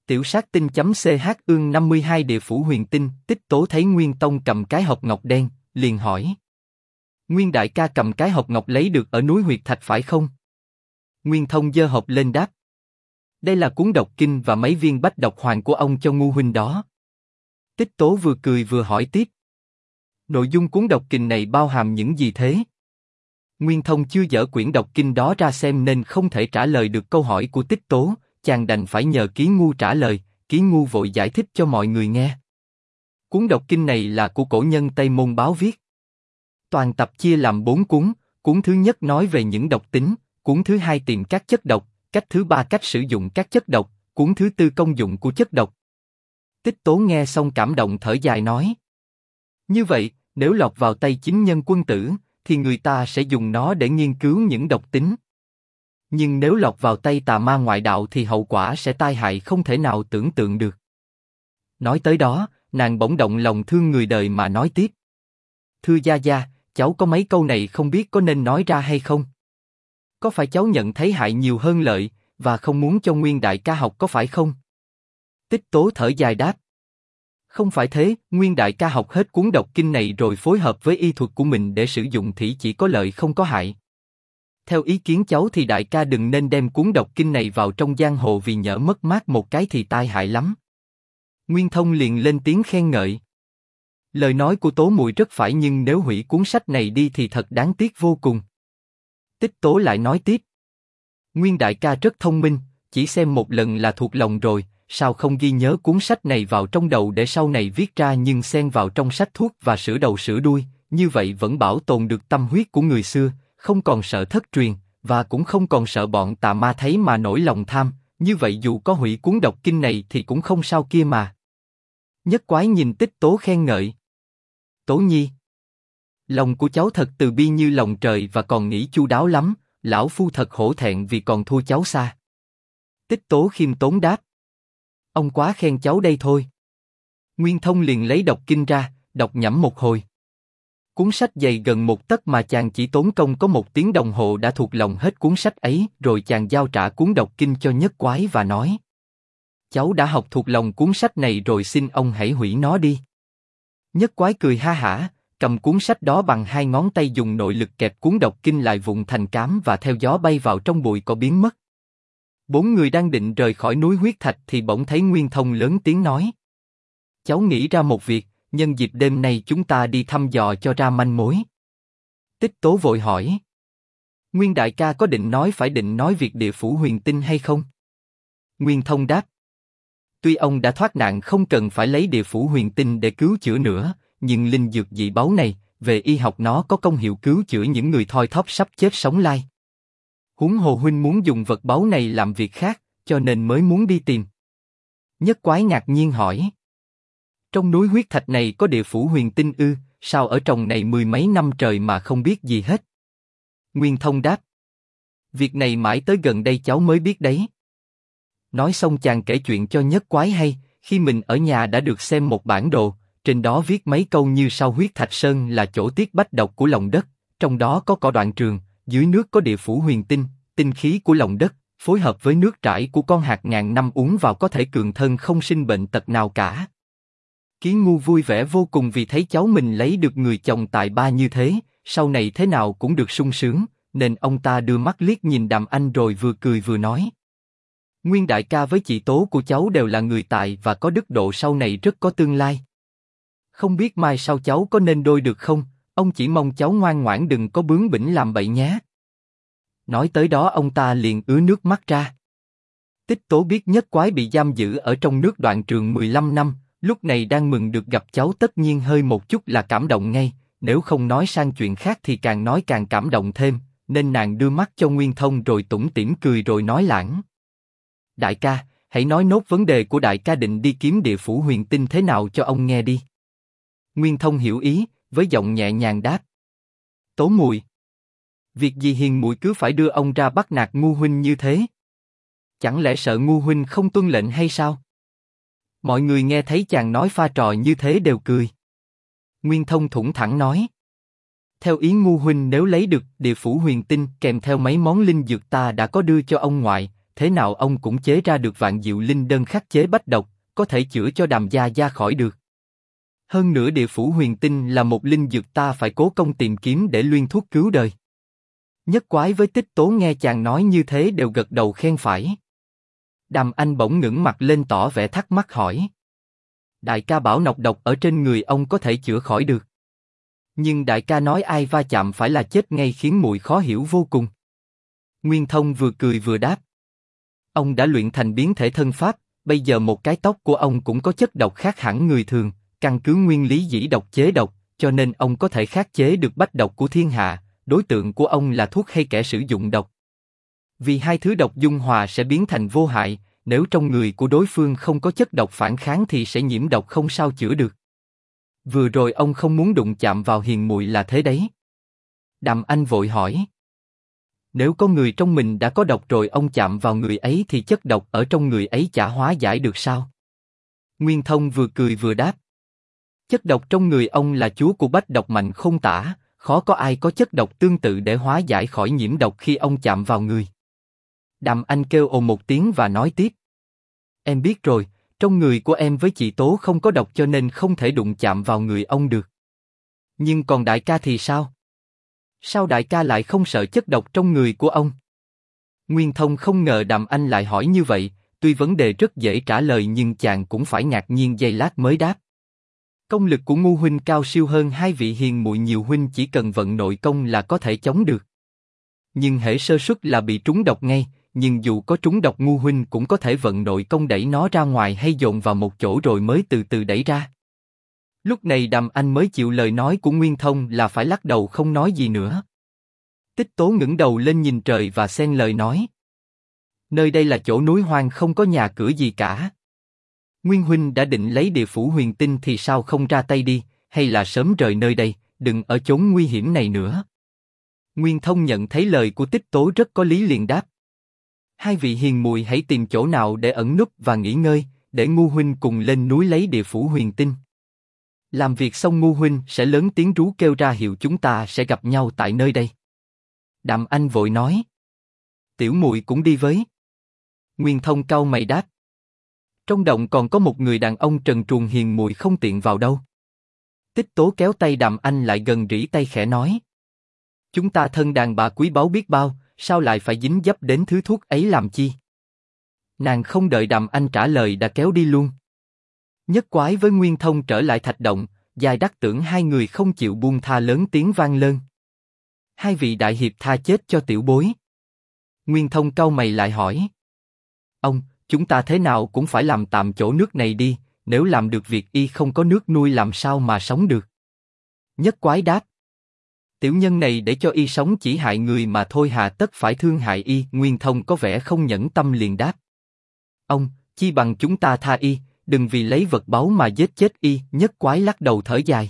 Tiểu sát tinh.ch ương 52 địa phủ huyền tinh. Tích Tố thấy Nguyên Tông cầm cái hộp ngọc đen, liền hỏi. Nguyên đại ca cầm cái hộp ngọc lấy được ở núi Huyệt Thạch phải không? Nguyên Thông giơ hộp lên đáp. Đây là cuốn độc kinh và mấy viên bách độc hoàng của ông cho ngu huynh đó. Tích Tố vừa cười vừa hỏi tiếp. Nội dung cuốn độc kinh này bao hàm những gì thế? Nguyên Thông chưa dở quyển độc kinh đó ra xem nên không thể trả lời được câu hỏi của Tích Tố, chàng đành phải nhờ Ký Ngu trả lời. Ký Ngu vội giải thích cho mọi người nghe. Cuốn độc kinh này là của cổ nhân Tây Môn Báo viết. Toàn tập chia làm 4 cuốn, cuốn thứ nhất nói về những độc tính, cuốn thứ hai tìm các chất độc, cách thứ ba cách sử dụng các chất độc, cuốn thứ tư công dụng của chất độc. Tích Tố nghe xong cảm động thở dài nói. Như vậy, nếu lọt vào tay chính nhân quân tử, thì người ta sẽ dùng nó để nghiên cứu những độc tính. Nhưng nếu lọt vào tay tà ma ngoại đạo thì hậu quả sẽ tai hại không thể nào tưởng tượng được. Nói tới đó, nàng bỗng động lòng thương người đời mà nói tiếp. Thưa gia gia, cháu có mấy câu này không biết có nên nói ra hay không? Có phải cháu nhận thấy hại nhiều hơn lợi, và không muốn cho Nguyên đại ca học có phải không? Tích Tố thở dài đáp. Không phải thế, Nguyên đại ca học hết cuốn độc kinh này rồi phối hợp với y thuật của mình để sử dụng thì chỉ có lợi không có hại. Theo ý kiến cháu thì đại ca đừng nên đem cuốn độc kinh này vào trong giang hồ vì nhỡ mất mát một cái thì tai hại lắm. Nguyên Thông liền lên tiếng khen ngợi. Lời nói của Tố muội rất phải nhưng nếu hủy cuốn sách này đi thì thật đáng tiếc vô cùng. Tích Tố lại nói tiếp. Nguyên đại ca rất thông minh, chỉ xem một lần là thuộc lòng rồi, sao không ghi nhớ cuốn sách này vào trong đầu để sau này viết ra nhưng xen vào trong sách thuốc và sửa đầu sửa đuôi, như vậy vẫn bảo tồn được tâm huyết của người xưa, không còn sợ thất truyền, và cũng không còn sợ bọn tà ma thấy mà nổi lòng tham, như vậy dù có hủy cuốn độc kinh này thì cũng không sao kia mà. Nhất Quái nhìn Tích Tố khen ngợi. Tố nhi, lòng của cháu thật từ bi như lòng trời và còn nghĩ chu đáo lắm, lão phu thật hổ thẹn vì còn thua cháu xa. Tích Tố khiêm tốn đáp. Ông quá khen cháu đây thôi. Nguyên Thông liền lấy độc kinh ra, đọc nhẩm một hồi. Cuốn sách dày gần 1 tấc mà chàng chỉ tốn công có 1 tiếng đồng hồ đã thuộc lòng hết cuốn sách ấy, rồi chàng giao trả cuốn độc kinh cho Nhất Quái và nói. Cháu đã học thuộc lòng cuốn sách này rồi xin ông hãy hủy nó đi. Nhất Quái cười ha hả, cầm cuốn sách đó bằng 2 ngón tay dùng nội lực kẹp cuốn độc kinh lại vụn thành cám và theo gió bay vào trong bụi cỏ biến mất. 4 người đang định rời khỏi núi Huyết Thạch thì bỗng thấy Nguyên Thông lớn tiếng nói. Cháu nghĩ ra một việc, nhân dịp đêm nay chúng ta đi thăm dò cho ra manh mối. Tích Tố vội hỏi. Nguyên đại ca có định nói việc địa phủ huyền tinh hay không? Nguyên Thông đáp. Tuy ông đã thoát nạn không cần phải lấy địa phủ huyền tinh để cứu chữa nữa, nhưng linh dược dị báu này, về y học nó có công hiệu cứu chữa những người thoi thóp sắp chết sống lai. Huống hồ huynh muốn dùng vật báu này làm việc khác, cho nên mới muốn đi tìm. Nhất Quái ngạc nhiên hỏi. Trong núi Huyết Thạch này có địa phủ huyền tinh ư, sao ở trong này 10 mấy năm trời mà không biết gì hết? Nguyên Thông đáp. Việc này mãi tới gần đây cháu mới biết đấy. Nói xong chàng kể chuyện cho Nhất Quái hay, khi mình ở nhà đã được xem một bản đồ, trên đó viết mấy câu như sau: Huyết Thạch Sơn là chỗ tiết bách độc của lòng đất, trong đó có cỏ đoạn trường, dưới nước có địa phủ huyền tinh, tinh khí của lòng đất, phối hợp với nước trải của con hạt ngàn năm uống vào có thể cường thân không sinh bệnh tật nào cả. Ký Ngu vui vẻ vô cùng vì thấy cháu mình lấy được người chồng tài ba như thế, sau này thế nào cũng được sung sướng, nên ông ta đưa mắt liếc nhìn Đàm Anh rồi vừa cười vừa nói. Nguyên đại ca với chị Tố của cháu đều là người tài và có đức độ, sau này rất có tương lai. Không biết mai sau cháu có nên đôi được không, ông chỉ mong cháu ngoan ngoãn đừng có bướng bỉnh làm bậy nhé. Nói tới đó ông ta liền ứa nước mắt ra. Tích Tố biết Nhất Quái bị giam giữ ở trong nước Đoạn Trường 15 năm, lúc này đang mừng được gặp cháu tất nhiên hơi một chút là cảm động ngay, nếu không nói sang chuyện khác thì càng nói càng cảm động thêm, nên nàng đưa mắt cho Nguyên Thông rồi tủm tỉm cười rồi nói lãng. Đại ca, hãy nói nốt vấn đề của đại ca định đi kiếm địa phủ huyền tinh thế nào cho ông nghe đi. Nguyên Thông hiểu ý, với giọng nhẹ nhàng đáp. Tố muội, việc gì hiền muội cứ phải đưa ông ra bắt nạt Ngu huynh như thế? Chẳng lẽ sợ Ngu huynh không tuân lệnh hay sao? Mọi người nghe thấy chàng nói pha trò như thế đều cười. Nguyên Thông thủng thẳng nói. Theo ý Ngu huynh nếu lấy được địa phủ huyền tinh kèm theo mấy món linh dược ta đã có đưa cho ông ngoại, thế nào ông cũng chế ra được vạn diệu linh đơn khắc chế bách độc, có thể chữa cho Đàm gia gia khỏi được. Hơn nữa địa phủ huyền tinh là một linh dược ta phải cố công tìm kiếm để luyện thuốc cứu đời. Nhất Quái với Tích Tố nghe chàng nói như thế đều gật đầu khen phải. Đàm Anh bỗng ngẩng mặt lên tỏ vẻ thắc mắc hỏi. Đại ca bảo nọc độc ở trên người ông có thể chữa khỏi được. Nhưng đại ca nói ai va chạm phải là chết ngay khiến muội khó hiểu vô cùng. Nguyên Thông vừa cười vừa đáp. Ông đã luyện thành biến thể thân pháp, bây giờ một cái tóc của ông cũng có chất độc khác hẳn người thường, căn cứ nguyên lý dĩ độc chế độc, cho nên ông có thể khắc chế được bách độc của thiên hạ, đối tượng của ông là thuốc hay kẻ sử dụng độc. Vì hai thứ độc dung hòa sẽ biến thành vô hại, nếu trong người của đối phương không có chất độc phản kháng thì sẽ nhiễm độc không sao chữa được. Vừa rồi ông không muốn đụng chạm vào hiền muội là thế đấy. Đàm Anh vội hỏi. Nếu có người trong mình đã có độc rồi ông chạm vào người ấy thì chất độc ở trong người ấy chả hóa giải được sao? Nguyên Thông vừa cười vừa đáp. Chất độc trong người ông là chúa của bách độc mạnh không tả, khó có ai có chất độc tương tự để hóa giải khỏi nhiễm độc khi ông chạm vào người. Đàm Anh kêu ồ một tiếng và nói tiếp. Em biết rồi, trong người của em với chị Tố không có độc cho nên không thể đụng chạm vào người ông được. Nhưng còn đại ca thì sao? Sao đại ca lại không sợ chất độc trong người của ông? Nguyên Thông không ngờ Đàm Anh lại hỏi như vậy, tuy vấn đề rất dễ trả lời nhưng chàng cũng phải ngạc nhiên giây lát mới đáp. Công lực của Ngu huynh cao siêu hơn hai vị hiền muội nhiều, huynh chỉ cần vận nội công là có thể chống được. Nhưng hễ sơ suất là bị trúng độc ngay, nhưng dù có trúng độc Ngu huynh cũng có thể vận nội công đẩy nó ra ngoài hay dồn vào một chỗ rồi mới từ từ đẩy ra. Lúc này Đàm Anh mới chịu lời nói của Nguyên Thông là phải lắc đầu không nói gì nữa. Tích Tố ngẩng đầu lên nhìn trời và xen lời nói. Nơi đây là chỗ núi hoang không có nhà cửa gì cả. Nguyên huynh đã định lấy địa phủ huyền tinh thì sao không ra tay đi, hay là sớm rời nơi đây, đừng ở chốn nguy hiểm này nữa. Nguyên Thông nhận thấy lời của Tích Tố rất có lý liền đáp. Hai vị hiền muội hãy tìm chỗ nào để ẩn núp và nghỉ ngơi, để Ngu huynh cùng lên núi lấy địa phủ huyền tinh. Làm việc xong Ngu huynh sẽ lớn tiếng rú kêu ra hiệu chúng ta sẽ gặp nhau tại nơi đây. Đàm Anh vội nói. Tiểu muội cũng đi với. Nguyên Thông cau mày đáp. Trong động còn có một người đàn ông trần truồng, hiền muội không tiện vào đâu. Tích Tố kéo tay Đàm Anh lại gần rỉ tay khẽ nói. Chúng ta thân đàn bà quý báu biết bao, sao lại phải dính dấp đến thứ thuốc ấy làm chi? Nàng không đợi Đàm Anh trả lời đã kéo đi luôn. Nhất Quái với Nguyên Thông trở lại thạch động, Giai Đắc tưởng hai người không chịu buông tha lớn tiếng vang lên. Hai vị đại hiệp tha chết cho tiểu bối. Nguyên Thông cau mày lại hỏi. Ông, chúng ta thế nào cũng phải làm tạm chỗ nước này đi, nếu làm được việc y không có nước nuôi làm sao mà sống được. Nhất Quái đáp. Tiểu nhân này để cho y sống chỉ hại người mà thôi, hà tất phải thương hại y. Nguyên Thông có vẻ không nhẫn tâm liền đáp. Ông, chi bằng chúng ta tha y, đừng vì lấy vật báu mà giết chết y. Nhất Quái lắc đầu thở dài.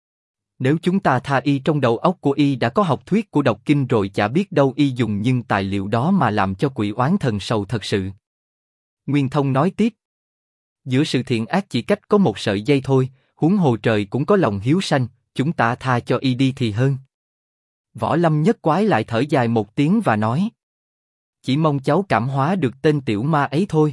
Nếu chúng ta tha y, trong đầu óc của y đã có học thuyết của độc kinh rồi, chả biết đâu y dùng nhưng tài liệu đó mà làm cho quỷ oán thần sầu thật sự. Nguyên Thông nói tiếp. Giữa sự thiện ác chỉ cách có một sợi dây thôi, huống hồ trời cũng có lòng hiếu sanh, chúng ta tha cho y đi thì hơn. Võ Lâm Nhất Quái lại thở dài một tiếng và nói. Chỉ mong cháu cảm hóa được tên tiểu ma ấy thôi.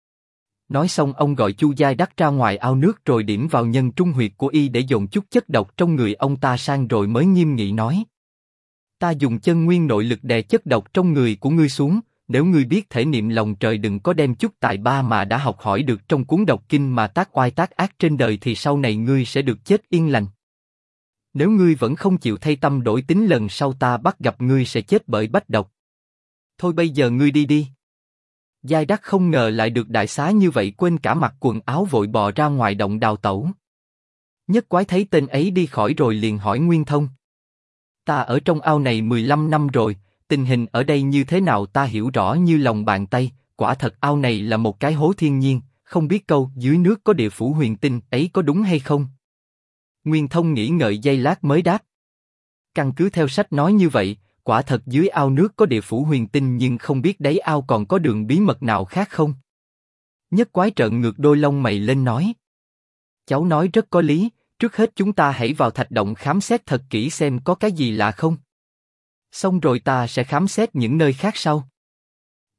Nói xong ông gọi Chu Giai Đắc ra ngoài ao nước rồi điểm vào nhân trung huyệt của y để dồn chút chất độc trong người ông ta sang rồi mới nghiêm nghị nói. Ta dùng chân nguyên nội lực đè chất độc trong người của ngươi xuống, nếu ngươi biết thể niệm lòng trời, đừng có đem chút tài ba mà đã học hỏi được trong cuốn độc kinh mà tác oai tác ác trên đời thì sau này ngươi sẽ được chết yên lành. Nếu ngươi vẫn không chịu thay tâm đổi tính, lần sau ta bắt gặp ngươi sẽ chết bởi bách độc. Thôi bây giờ ngươi đi đi. Giai Đắc không ngờ lại được đại xá như vậy, quên cả mặc quần áo vội bò ra ngoài động đào tẩu. Nhất Quái thấy tên ấy đi khỏi rồi liền hỏi Nguyên Thông. Ta ở trong ao này 15 năm rồi, tình hình ở đây như thế nào ta hiểu rõ như lòng bàn tay, quả thật ao này là một cái hố thiên nhiên, không biết câu dưới nước có địa phủ huyền tinh ấy có đúng hay không? Nguyên Thông nghĩ ngợi giây lát mới đáp. Căn cứ theo sách nói như vậy, quả thật dưới ao nước có địa phủ huyền tinh, nhưng không biết đáy ao còn có đường bí mật nào khác không? Nhất Quái trợn ngược đôi lông mày lên nói. Cháu nói rất có lý, trước hết chúng ta hãy vào thạch động khám xét thật kỹ xem có cái gì lạ không. Xong rồi ta sẽ khám xét những nơi khác sau.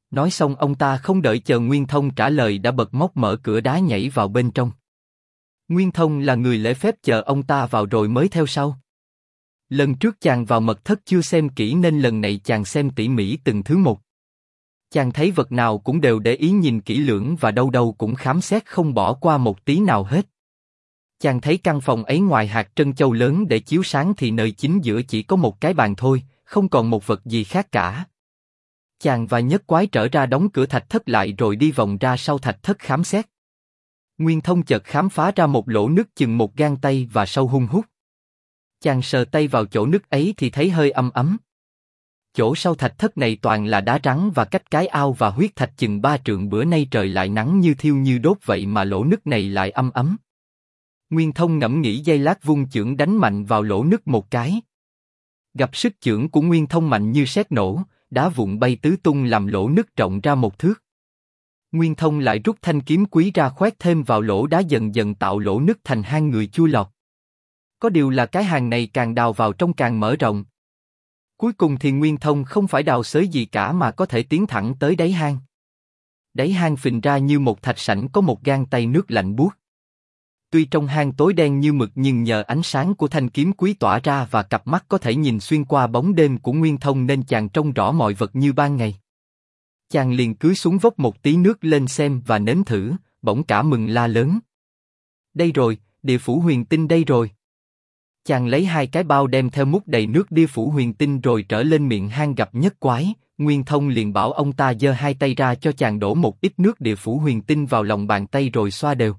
Nói xong ông ta không đợi chờ Nguyên Thông trả lời đã bật móc mở cửa đá nhảy vào bên trong. Nguyên Thông là người lễ phép chờ ông ta vào rồi mới theo sau. Lần trước chàng vào mật thất chưa xem kỹ nên lần này chàng xem tỉ mỉ từng thứ một. Chàng thấy vật nào cũng đều để ý nhìn kỹ lưỡng và đâu đâu cũng khám xét không bỏ qua một tí nào hết. Chàng thấy căn phòng ấy ngoài hạt trân châu lớn để chiếu sáng thì nơi chính giữa chỉ có một cái bàn thôi, không còn một vật gì khác cả. Chàng và Nhất Quái trở ra đóng cửa thạch thất lại rồi đi vòng ra sau thạch thất khám xét. Nguyên Thông chợt khám phá ra một lỗ nứt chừng một gang tay và sâu hun hút. Chàng sờ tay vào chỗ nứt ấy thì thấy hơi ấm ấm. Chỗ sau thạch thất này toàn là đá rắn và cách cái ao và huyết thạch chừng 3 trượng, bữa nay trời lại nắng như thiêu như đốt vậy mà lỗ nứt này lại ấm ấm. Nguyên Thông ngẫm nghĩ giây lát vung chưởng đánh mạnh vào lỗ nứt một cái. Gặp sức chưởng của Nguyên Thông mạnh như sét nổ, đá vụn bay tứ tung làm lỗ nứt rộng ra 1 thước. Nguyên Thông lại rút thanh kiếm quý ra khoét thêm vào lỗ đá, dần dần tạo lỗ nứt thành hang người chui lọt. Có điều là cái hang này càng đào vào trong càng mở rộng. Cuối cùng thì Nguyên Thông không phải đào xới gì cả mà có thể tiến thẳng tới đáy hang. Đáy hang phình ra như một thạch sảnh có một gang tay nước lạnh buốt. Tuy trong hang tối đen như mực nhưng nhờ ánh sáng của thanh kiếm quý tỏa ra và cặp mắt có thể nhìn xuyên qua bóng đêm của Nguyên Thông nên chàng trông rõ mọi vật như ban ngày. Chàng liền cúi xuống vốc một tí nước lên xem và nếm thử, bỗng cả mừng la lớn. Đây rồi, địa phủ huyền tinh đây rồi. Chàng lấy 2 cái bao đem theo múc đầy nước địa phủ huyền tinh rồi trở lên miệng hang gặp Nhất Quái. Nguyên Thông liền bảo ông ta giơ 2 tay ra cho chàng đổ một ít nước địa phủ huyền tinh vào lòng bàn tay rồi xoa đều.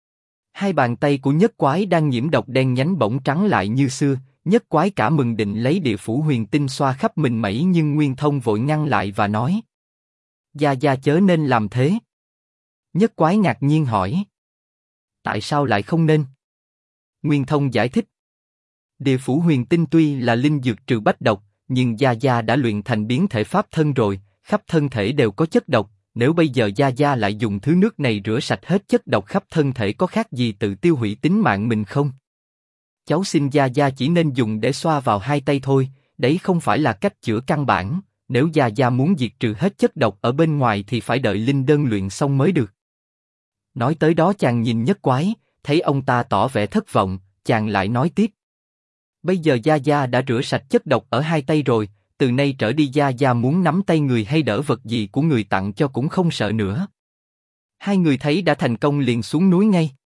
2 bàn tay của Nhất Quái đang nhiễm độc đen nhánh bỗng trắng lại như xưa. Nhất Quái cả mừng định lấy địa phủ huyền tinh xoa khắp mình mẩy nhưng Nguyên Thông vội ngăn lại và nói: Gia Gia chớ nên làm thế. Nhất Quái ngạc nhiên hỏi: Tại sao lại không nên? Nguyên Thông giải thích: Địa phủ huyền tinh tuy là linh dược trừ bách độc, nhưng Gia Gia đã luyện thành biến thể pháp thân rồi, khắp thân thể đều có chất độc. Nếu bây giờ Gia Gia lại dùng thứ nước này rửa sạch hết chất độc khắp thân thể có khác gì tự tiêu hủy tính mạng mình không? Cháu xin Gia Gia chỉ nên dùng để xoa vào 2 tay thôi, đấy không phải là cách chữa căn bản. Nếu Gia Gia muốn diệt trừ hết chất độc ở bên ngoài thì phải đợi linh đơn luyện xong mới được. Nói tới đó chàng nhìn Nhất Quái, thấy ông ta tỏ vẻ thất vọng, chàng lại nói tiếp: Bây giờ Gia Gia đã rửa sạch chất độc ở 2 tay rồi, từ nay trở đi Gia Gia muốn nắm tay người hay đỡ vật gì của người tặng cho cũng không sợ nữa. 2 người thấy đã thành công liền xuống núi ngay.